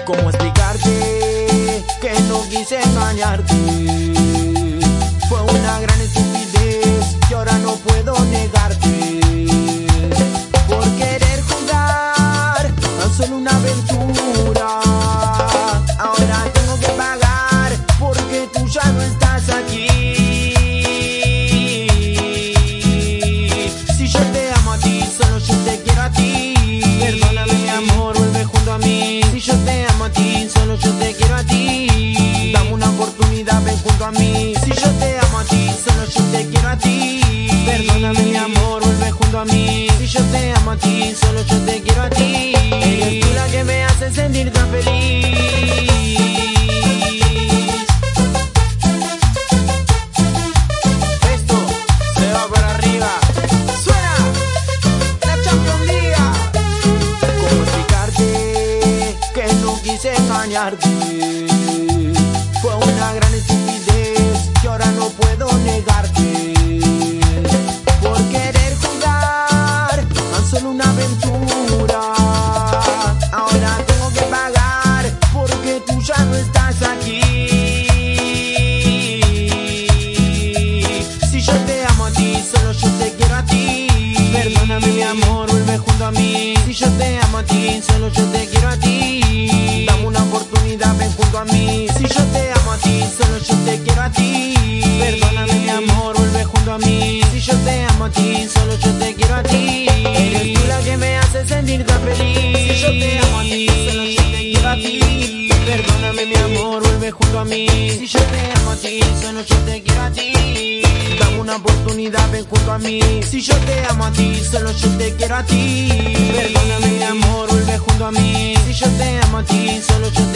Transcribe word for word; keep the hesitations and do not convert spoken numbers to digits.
¿Cómo explicarte que no quise engañarte? Fue una gran estupidez y ahora no puedo negarte. Por querer jugar a solo una aventura, ahora tengo que pagar porque tú ya no estás aquí. Si yo te amo a ti, solo yo te quiero a ti. Perdóname mi amor, vuelve junto a mí. Si yo te amo a ti, solo yo te quiero a ti. Dame una oportunidad, ven junto a mí. Si yo te amo a ti, solo yo te quiero a ti. Perdóname mi amor, vuelve junto a mí. Si yo te amo a ti, solo yo te quiero a ti. Eres tú la que me hace sentir tan feliz. Esto se va para arriba. ¡Suena! ¡La Champions League! ¿Cómo explicarte que no quise engañarte? Fue una gran estupidez que ahora no puedo negarte. Por querer jugar a solo una aventura, ahora tengo que pagar porque tú ya no estás aquí. Si yo te amo a ti, solo yo te quiero a ti. Perdóname mi amor, vuelve junto a mí. Si yo te amo a ti, solo yo te quiero a ti. Dame una oportunidad, ven junto a mí. Si yo te amo a ti, solo yo te quiero a ti. Perdóname mi amor, vuelve junto a mí. Si yo te amo a ti, solo yo te quiero a ti. Eres tú la que me hace sentir tan feliz. Si yo te amo a ti, solo yo te quiero a ti. Perdóname mi amor, vuelve junto a mí. Si yo te amo a ti, solo yo te quiero a ti. Dame una oportunidad, ven junto a mí. Si yo te amo a ti, solo yo te quiero a ti. Perdóname mi amor, vuelve junto a mí. Si yo te amo a ti, solo yo te